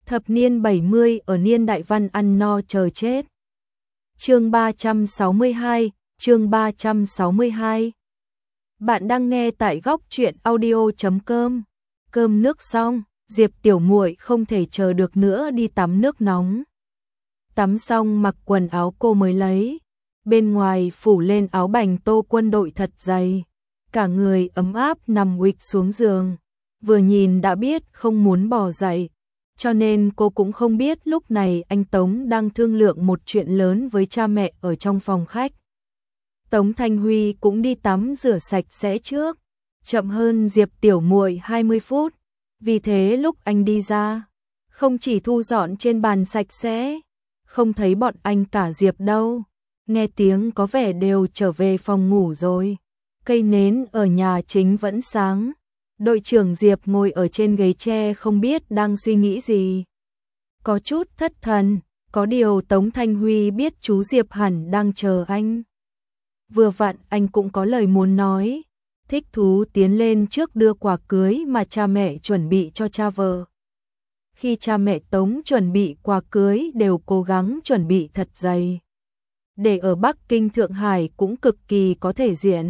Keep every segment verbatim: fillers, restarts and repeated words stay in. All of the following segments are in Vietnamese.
Thập niên bảy mươi ở niên đại văn ăn no chờ chết. Chương ba trăm sáu mươi hai, chương ba trăm sáu mươi hai. Bạn đang nghe tại góc truyện audio chấm com. Cơm nước xong, Diệp tiểu muội không thể chờ được nữa đi tắm nước nóng. Tắm xong mặc quần áo cô mới lấy, bên ngoài phủ lên áo bành tô quân đội thật dày, cả người ấm áp nằm uịch xuống giường, vừa nhìn đã biết không muốn bò dậy, cho nên cô cũng không biết lúc này anh Tống đang thương lượng một chuyện lớn với cha mẹ ở trong phòng khách. Tống Thanh Huy cũng đi tắm rửa sạch sẽ trước, chậm hơn Diệp tiểu muội hai mươi phút, vì thế lúc anh đi ra, không chỉ thu dọn trên bàn sạch sẽ, không thấy bọn anh cả Diệp đâu, nghe tiếng có vẻ đều trở về phòng ngủ rồi. Cây nến ở nhà chính vẫn sáng, đội trưởng Diệp ngồi ở trên ghế tre không biết đang suy nghĩ gì. Có chút thất thần, có điều Tống Thanh Huy biết chú Diệp hẳn đang chờ anh. Vừa vặn anh cũng có lời muốn nói, thích thú tiến lên trước đưa quà cưới mà cha mẹ chuẩn bị cho cha vợ. Khi cha mẹ Tống chuẩn bị quà cưới đều cố gắng chuẩn bị thật dày, để ở Bắc Kinh Thượng Hải cũng cực kỳ có thể diện.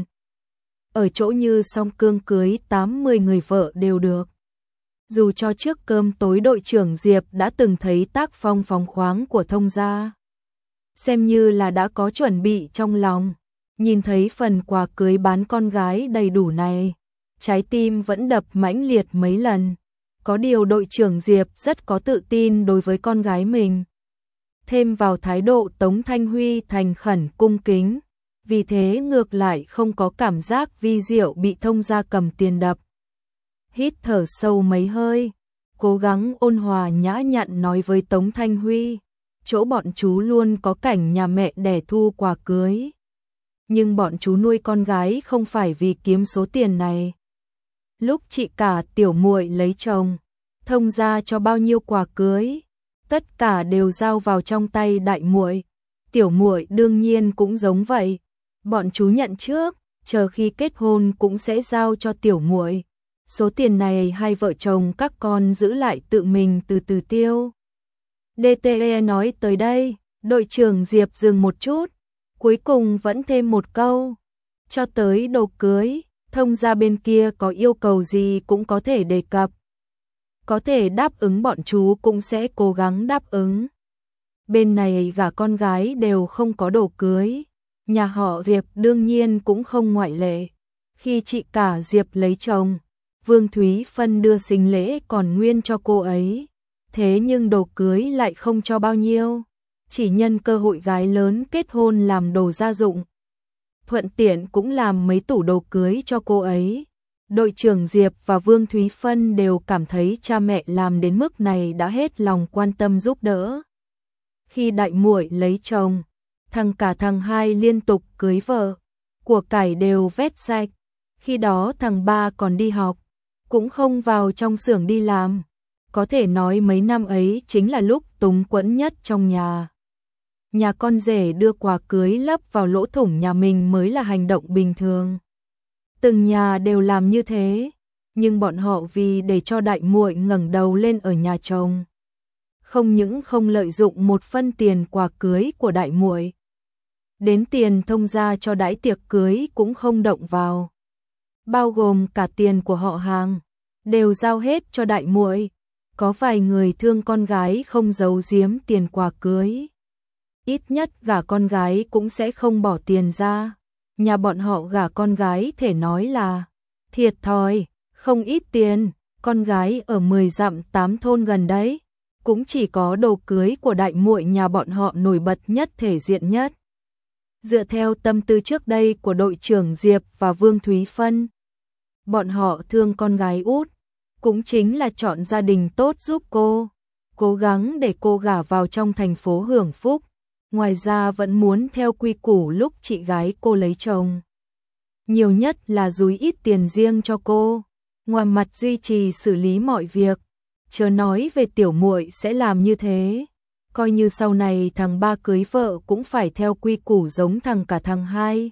Ở chỗ như song cương cưới tám mươi người vợ đều được. Dù cho trước cơm tối đội trưởng Diệp đã từng thấy tác phong phóng khoáng của thông gia, xem như là đã có chuẩn bị trong lòng, nhìn thấy phần quà cưới bán con gái đầy đủ này, trái tim vẫn đập mãnh liệt mấy lần. Có điều đội trưởng Diệp rất có tự tin đối với con gái mình. Thêm vào thái độ Tống Thanh Huy thành khẩn cung kính, vì thế ngược lại không có cảm giác vi diệu bị thông gia cầm tiền đập. Hít thở sâu mấy hơi, cố gắng ôn hòa nhã nhặn nói với Tống Thanh Huy, chỗ bọn chú luôn có cảnh nhà mẹ đẻ thu quà cưới. Nhưng bọn chú nuôi con gái không phải vì kiếm số tiền này. Lúc chị cả tiểu muội lấy chồng, thông gia cho bao nhiêu quà cưới, tất cả đều giao vào trong tay đại muội. Tiểu muội đương nhiên cũng giống vậy, bọn chú nhận trước, chờ khi kết hôn cũng sẽ giao cho tiểu muội. Số tiền này hai vợ chồng các con giữ lại tự mình từ từ tiêu. đê tê e nói tới đây, đội trưởng Diệp dừng một chút, cuối cùng vẫn thêm một câu, cho tới đồ cưới, thông gia bên kia có yêu cầu gì cũng có thể đề cập. Có thể đáp ứng bọn chú cũng sẽ cố gắng đáp ứng. Bên này gả con gái đều không có đồ cưới, nhà họ Diệp đương nhiên cũng không ngoại lệ. Khi chị cả Diệp lấy chồng, Vương Thúy Phân đưa sinh lễ còn nguyên cho cô ấy, thế nhưng đồ cưới lại không cho bao nhiêu, chỉ nhân cơ hội gái lớn kết hôn làm đồ gia dụng. Thuận tiện cũng làm mấy tủ đồ cưới cho cô ấy. Đội trưởng Diệp và Vương Thúy Phân đều cảm thấy cha mẹ làm đến mức này đã hết lòng quan tâm giúp đỡ. Khi đại muội lấy chồng, thằng cả thằng hai liên tục cưới vợ, của cải đều vét sạch. Khi đó thằng ba còn đi học, cũng không vào trong xưởng đi làm. Có thể nói mấy năm ấy chính là lúc túng quẫn nhất trong nhà. Nhà con rể đưa quà cưới lấp vào lỗ thủng nhà mình mới là hành động bình thường. Từng nhà đều làm như thế, nhưng bọn họ vì để cho đại muội ngẩng đầu lên ở nhà chồng, không những không lợi dụng một phân tiền quà cưới của đại muội, đến tiền thông gia cho đãi tiệc cưới cũng không động vào, bao gồm cả tiền của họ hàng, đều giao hết cho đại muội. Có vài người thương con gái không giấu giếm tiền quà cưới, ít nhất gả con gái cũng sẽ không bỏ tiền ra. Nhà bọn họ gả con gái thể nói là thiệt thòi, không ít tiền, con gái ở mười dặm tám thôn gần đấy, cũng chỉ có đồ cưới của đại muội nhà bọn họ nổi bật nhất thể diện nhất. Dựa theo tâm tư trước đây của đội trưởng Diệp và Vương Thúy Phân, bọn họ thương con gái út, cũng chính là chọn gia đình tốt giúp cô, cố gắng để cô gả vào trong thành phố hưởng phúc. Ngoài ra vẫn muốn theo quy củ lúc chị gái cô lấy chồng, nhiều nhất là dúi ít tiền riêng cho cô, ngoài mặt duy trì xử lý mọi việc. Chớ nói về tiểu muội sẽ làm như thế, coi như sau này thằng ba cưới vợ cũng phải theo quy củ giống thằng cả thằng hai.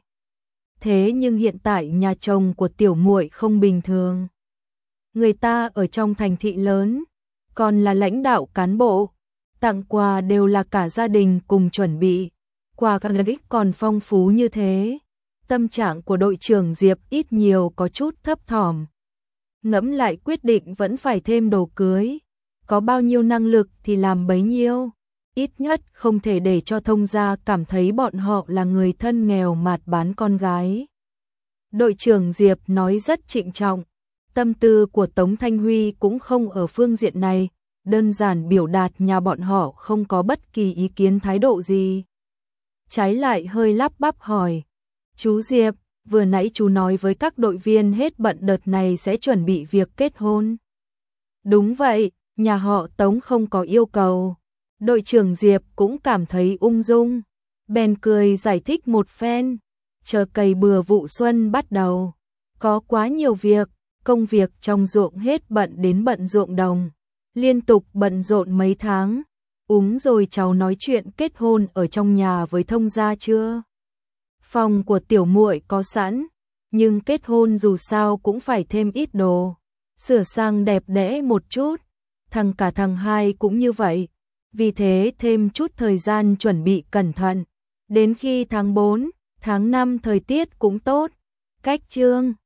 Thế nhưng hiện tại nhà chồng của tiểu muội không bình thường. Người ta ở trong thành thị lớn, còn là lãnh đạo cán bộ, tặng quà đều là cả gia đình cùng chuẩn bị, quà các lợi ích còn phong phú như thế. Tâm trạng của đội trưởng Diệp ít nhiều có chút thấp thỏm. Ngẫm lại quyết định vẫn phải thêm đồ cưới, có bao nhiêu năng lực thì làm bấy nhiêu, ít nhất không thể để cho Thông gia cảm thấy bọn họ là người thân nghèo mạt bán con gái. Đội trưởng Diệp nói rất trịnh trọng, tâm tư của Tống Thanh Huy cũng không ở phương diện này, đơn giản biểu đạt nhà bọn họ không có bất kỳ ý kiến thái độ gì. Trái lại hơi lắp bắp hỏi, chú Diệp, vừa nãy chú nói với các đội viên hết bận đợt này sẽ chuẩn bị việc kết hôn. Đúng vậy, nhà họ Tống không có yêu cầu. Đội trưởng Diệp cũng cảm thấy ung dung, bèn cười giải thích một phen, chờ cày bừa vụ xuân bắt đầu. Có quá nhiều việc, công việc trong ruộng hết bận đến bận ruộng đồng, liên tục bận rộn mấy tháng. Úng rồi cháu nói chuyện kết hôn ở trong nhà với Thông gia chưa? Phòng của tiểu muội có sẵn, nhưng kết hôn dù sao cũng phải thêm ít đồ, sửa sang đẹp đẽ một chút. Thằng cả thằng hai cũng như vậy, vì thế thêm chút thời gian chuẩn bị cẩn thận. Đến khi tháng bốn, tháng năm thời tiết cũng tốt, cách trương